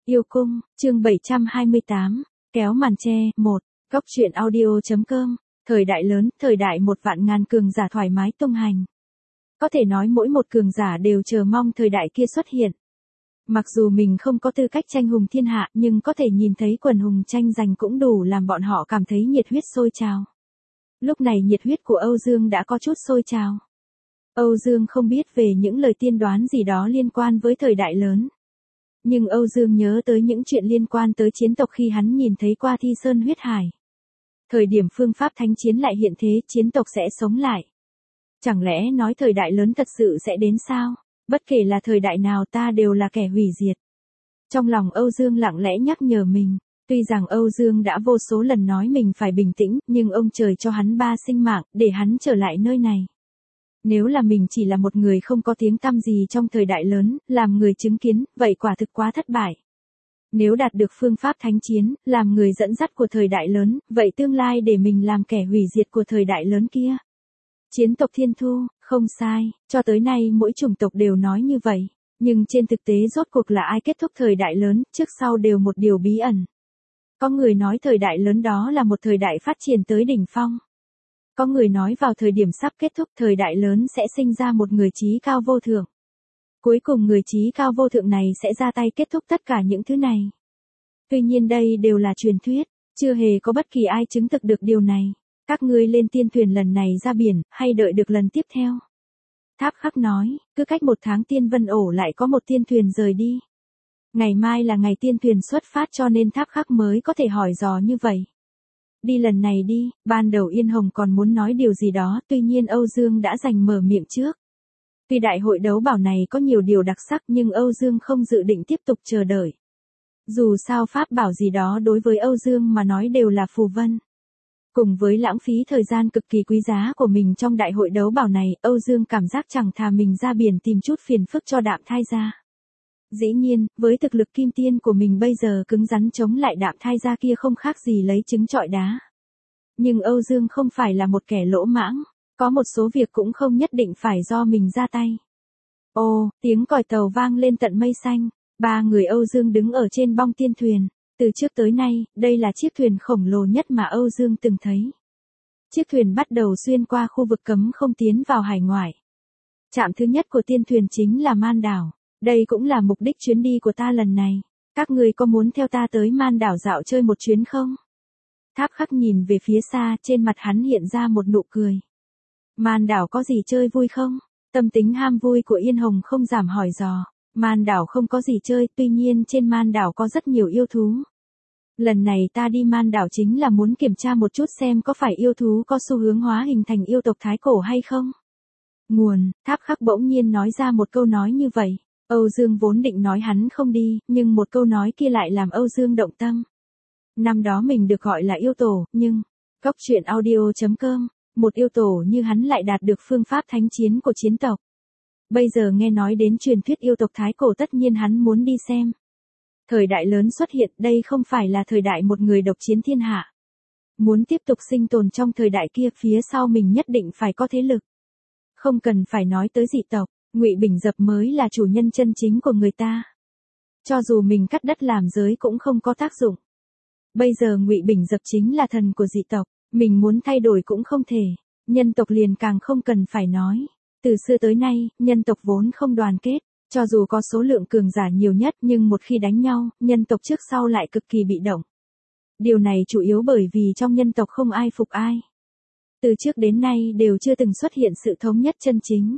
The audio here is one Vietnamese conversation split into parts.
Yêu cung, chương 728, kéo màn che, 1, góc truyện audio.com, thời đại lớn, thời đại một vạn ngàn cường giả thoải mái tung hành. Có thể nói mỗi một cường giả đều chờ mong thời đại kia xuất hiện. Mặc dù mình không có tư cách tranh hùng thiên hạ nhưng có thể nhìn thấy quần hùng tranh giành cũng đủ làm bọn họ cảm thấy nhiệt huyết sôi trào. Lúc này nhiệt huyết của Âu Dương đã có chút sôi trào. Âu Dương không biết về những lời tiên đoán gì đó liên quan với thời đại lớn. Nhưng Âu Dương nhớ tới những chuyện liên quan tới chiến tộc khi hắn nhìn thấy qua Thi Sơn huyết hải. Thời điểm phương pháp thánh chiến lại hiện thế, chiến tộc sẽ sống lại. Chẳng lẽ nói thời đại lớn thật sự sẽ đến sao? Bất kể là thời đại nào ta đều là kẻ hủy diệt. Trong lòng Âu Dương lặng lẽ nhắc nhở mình. Tuy rằng Âu Dương đã vô số lần nói mình phải bình tĩnh, nhưng ông trời cho hắn 3 sinh mạng, để hắn trở lại nơi này. Nếu là mình chỉ là một người không có tiếng tăm gì trong thời đại lớn, làm người chứng kiến, vậy quả thực quá thất bại. Nếu đạt được phương pháp thánh chiến, làm người dẫn dắt của thời đại lớn, vậy tương lai để mình làm kẻ hủy diệt của thời đại lớn kia. Chiến tộc Thiên Thu, không sai, cho tới nay mỗi chủng tộc đều nói như vậy. Nhưng trên thực tế rốt cuộc là ai kết thúc thời đại lớn, trước sau đều một điều bí ẩn. Có người nói thời đại lớn đó là một thời đại phát triển tới đỉnh phong. Có người nói vào thời điểm sắp kết thúc thời đại lớn sẽ sinh ra một người trí cao vô thượng. Cuối cùng người trí cao vô thượng này sẽ ra tay kết thúc tất cả những thứ này. Tuy nhiên đây đều là truyền thuyết, chưa hề có bất kỳ ai chứng thực được điều này. Các ngươi lên tiên thuyền lần này ra biển, hay đợi được lần tiếp theo? Tháp Khắc nói, cứ cách 1 tháng Tiên Vân Ổ lại có một tiên thuyền rời đi. Ngày mai là ngày tiên thuyền xuất phát cho nên Tháp Khắc mới có thể hỏi dò như vậy. Đi lần này đi, ban đầu Yên Hồng còn muốn nói điều gì đó, tuy nhiên Âu Dương đã giành mở miệng trước. Tuy đại hội đấu bảo này có nhiều điều đặc sắc nhưng Âu Dương không dự định tiếp tục chờ đợi. Dù sao pháp bảo gì đó đối với Âu Dương mà nói đều là phù vân. Cùng với lãng phí thời gian cực kỳ quý giá của mình trong đại hội đấu bảo này, Âu Dương cảm giác chẳng thà mình ra biển tìm chút phiền phức cho Đạm Thai Gia. Dĩ nhiên, với thực lực kim tiên của mình bây giờ cứng rắn chống lại Đạm Thai Gia kia không khác gì lấy trứng trọi đá. Nhưng Âu Dương không phải là một kẻ lỗ mãng, có một số việc cũng không nhất định phải do mình ra tay. Ồ, tiếng còi tàu vang lên tận mây xanh, 3 người Âu Dương đứng ở trên bong tiên thuyền. Từ trước tới nay, đây là chiếc thuyền khổng lồ nhất mà Âu Dương từng thấy. Chiếc thuyền bắt đầu xuyên qua khu vực cấm không tiến vào hải ngoại. Trạm thứ nhất của tiên thuyền chính là Man Đảo. Đây cũng là mục đích chuyến đi của ta lần này. Các người có muốn theo ta tới Man Đảo dạo chơi một chuyến không? Tháp Khắc nhìn về phía xa, trên mặt hắn hiện ra một nụ cười. Man Đảo có gì chơi vui không? Tâm tính ham vui của Yên Hồng không giảm hỏi dò. Man Đảo không có gì chơi, tuy nhiên trên Man Đảo có rất nhiều yêu thú. Lần này ta đi Man Đảo chính là muốn kiểm tra một chút xem có phải yêu thú có xu hướng hóa hình thành yêu tộc Thái Cổ hay không. Nguồn, Tháp Khắc bỗng nhiên nói ra một câu nói như vậy. Âu Dương vốn định nói hắn không đi, nhưng một câu nói kia lại làm Âu Dương động tâm. Năm đó mình được gọi là yêu tổ, nhưng, góc truyện audio.com, một yêu tổ như hắn lại đạt được phương pháp thánh chiến của chiến tộc. Bây giờ nghe nói đến truyền thuyết yêu tộc Thái Cổ tất nhiên hắn muốn đi xem. Thời đại lớn xuất hiện, đây không phải là thời đại một người độc chiến thiên hạ. Muốn tiếp tục sinh tồn trong thời đại kia phía sau mình nhất định phải có thế lực. Không cần phải nói tới dị tộc, Ngụy Bình Dập mới là chủ nhân chân chính của người ta. Cho dù mình cắt đất làm giới cũng không có tác dụng. Bây giờ Ngụy Bình Dập chính là thần của dị tộc, mình muốn thay đổi cũng không thể, nhân tộc liền càng không cần phải nói. Từ xưa tới nay, nhân tộc vốn không đoàn kết, cho dù có số lượng cường giả nhiều nhất nhưng một khi đánh nhau, nhân tộc trước sau lại cực kỳ bị động. Điều này chủ yếu bởi vì trong nhân tộc không ai phục ai. Từ trước đến nay đều chưa từng xuất hiện sự thống nhất chân chính.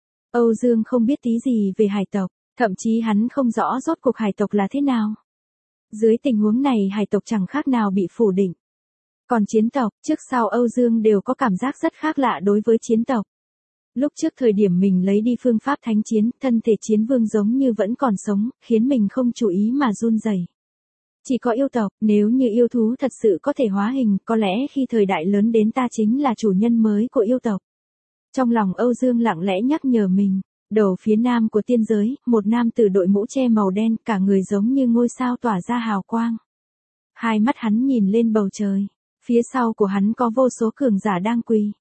Âu Dương không biết tí gì về hải tộc, thậm chí hắn không rõ rốt cuộc hải tộc là thế nào. Dưới tình huống này hải tộc chẳng khác nào bị phủ định. Còn chiến tộc, trước sau Âu Dương đều có cảm giác rất khác lạ đối với chiến tộc. Lúc trước thời điểm mình lấy đi phương pháp thánh chiến, thân thể chiến vương giống như vẫn còn sống, khiến mình không chú ý mà run rẩy. Chỉ có yêu tộc, nếu như yêu thú thật sự có thể hóa hình, có lẽ khi thời đại lớn đến ta chính là chủ nhân mới của yêu tộc. Trong lòng Âu Dương lặng lẽ nhắc nhở mình, đầu phía nam của tiên giới, một nam tử đội mũ che màu đen, cả người giống như ngôi sao tỏa ra hào quang. Hai mắt hắn nhìn lên bầu trời, phía sau của hắn có vô số cường giả đang quỳ.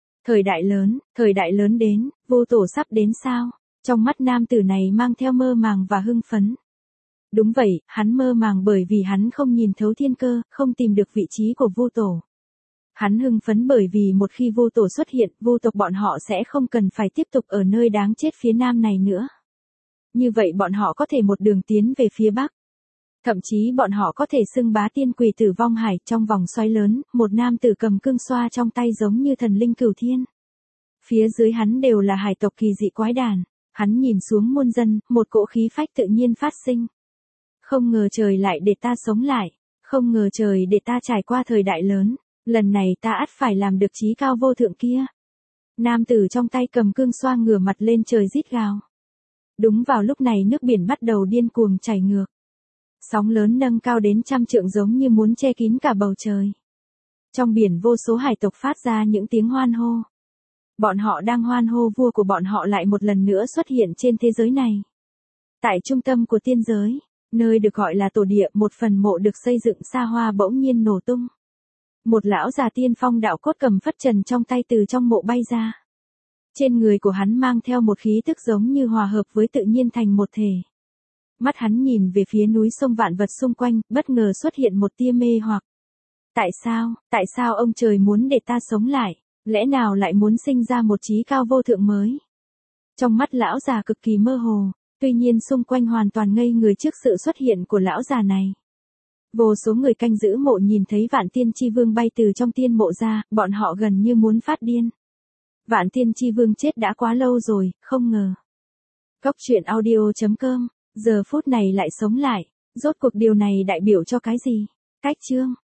Thời đại lớn đến, vô tổ sắp đến sao? Trong mắt nam tử này mang theo mơ màng và hưng phấn. Đúng vậy, hắn mơ màng bởi vì hắn không nhìn thấu thiên cơ, không tìm được vị trí của Vu Tổ. Hắn hưng phấn bởi vì một khi Vu Tổ xuất hiện, Vu tộc bọn họ sẽ không cần phải tiếp tục ở nơi đáng chết phía nam này nữa. Như vậy bọn họ có thể một đường tiến về phía bắc. Thậm chí bọn họ có thể xưng bá tiên quỷ tử vong hải trong vòng xoáy lớn, một nam tử cầm cương xoa trong tay giống như thần linh cửu thiên. Phía dưới hắn đều là hải tộc kỳ dị quái đản. Hắn nhìn xuống muôn dân, một cỗ khí phách tự nhiên phát sinh. Không ngờ trời lại để ta sống lại, không ngờ trời để ta trải qua thời đại lớn, lần này ta ắt phải làm được chí cao vô thượng kia. Nam tử trong tay cầm cương xoa ngửa mặt lên trời rít gào. Đúng vào lúc này nước biển bắt đầu điên cuồng chảy ngược. Sóng lớn nâng cao đến 100 trượng giống như muốn che kín cả bầu trời. Trong biển vô số hải tộc phát ra những tiếng hoan hô. Bọn họ đang hoan hô vua của bọn họ lại một lần nữa xuất hiện trên thế giới này. Tại trung tâm của tiên giới, nơi được gọi là tổ địa, một phần mộ được xây dựng xa hoa bỗng nhiên nổ tung. Một lão già tiên phong đạo cốt cầm phất trần trong tay từ trong mộ bay ra. Trên người của hắn mang theo một khí tức giống như hòa hợp với tự nhiên thành một thể. Mắt hắn nhìn về phía núi sông vạn vật xung quanh, bất ngờ xuất hiện một tia mê hoặc. Tại sao ông trời muốn để ta sống lại, lẽ nào lại muốn sinh ra một chí cao vô thượng mới? Trong mắt lão già cực kỳ mơ hồ, tuy nhiên xung quanh hoàn toàn ngây người trước sự xuất hiện của lão già này. Vô số người canh giữ mộ nhìn thấy Vạn Tiên Chi Vương bay từ trong tiên mộ ra, bọn họ gần như muốn phát điên. Vạn Tiên Chi Vương chết đã quá lâu rồi, không ngờ. Góc truyện audio.com, giờ phút này lại sống lại, rốt cuộc điều này đại biểu cho cái gì? Cách chương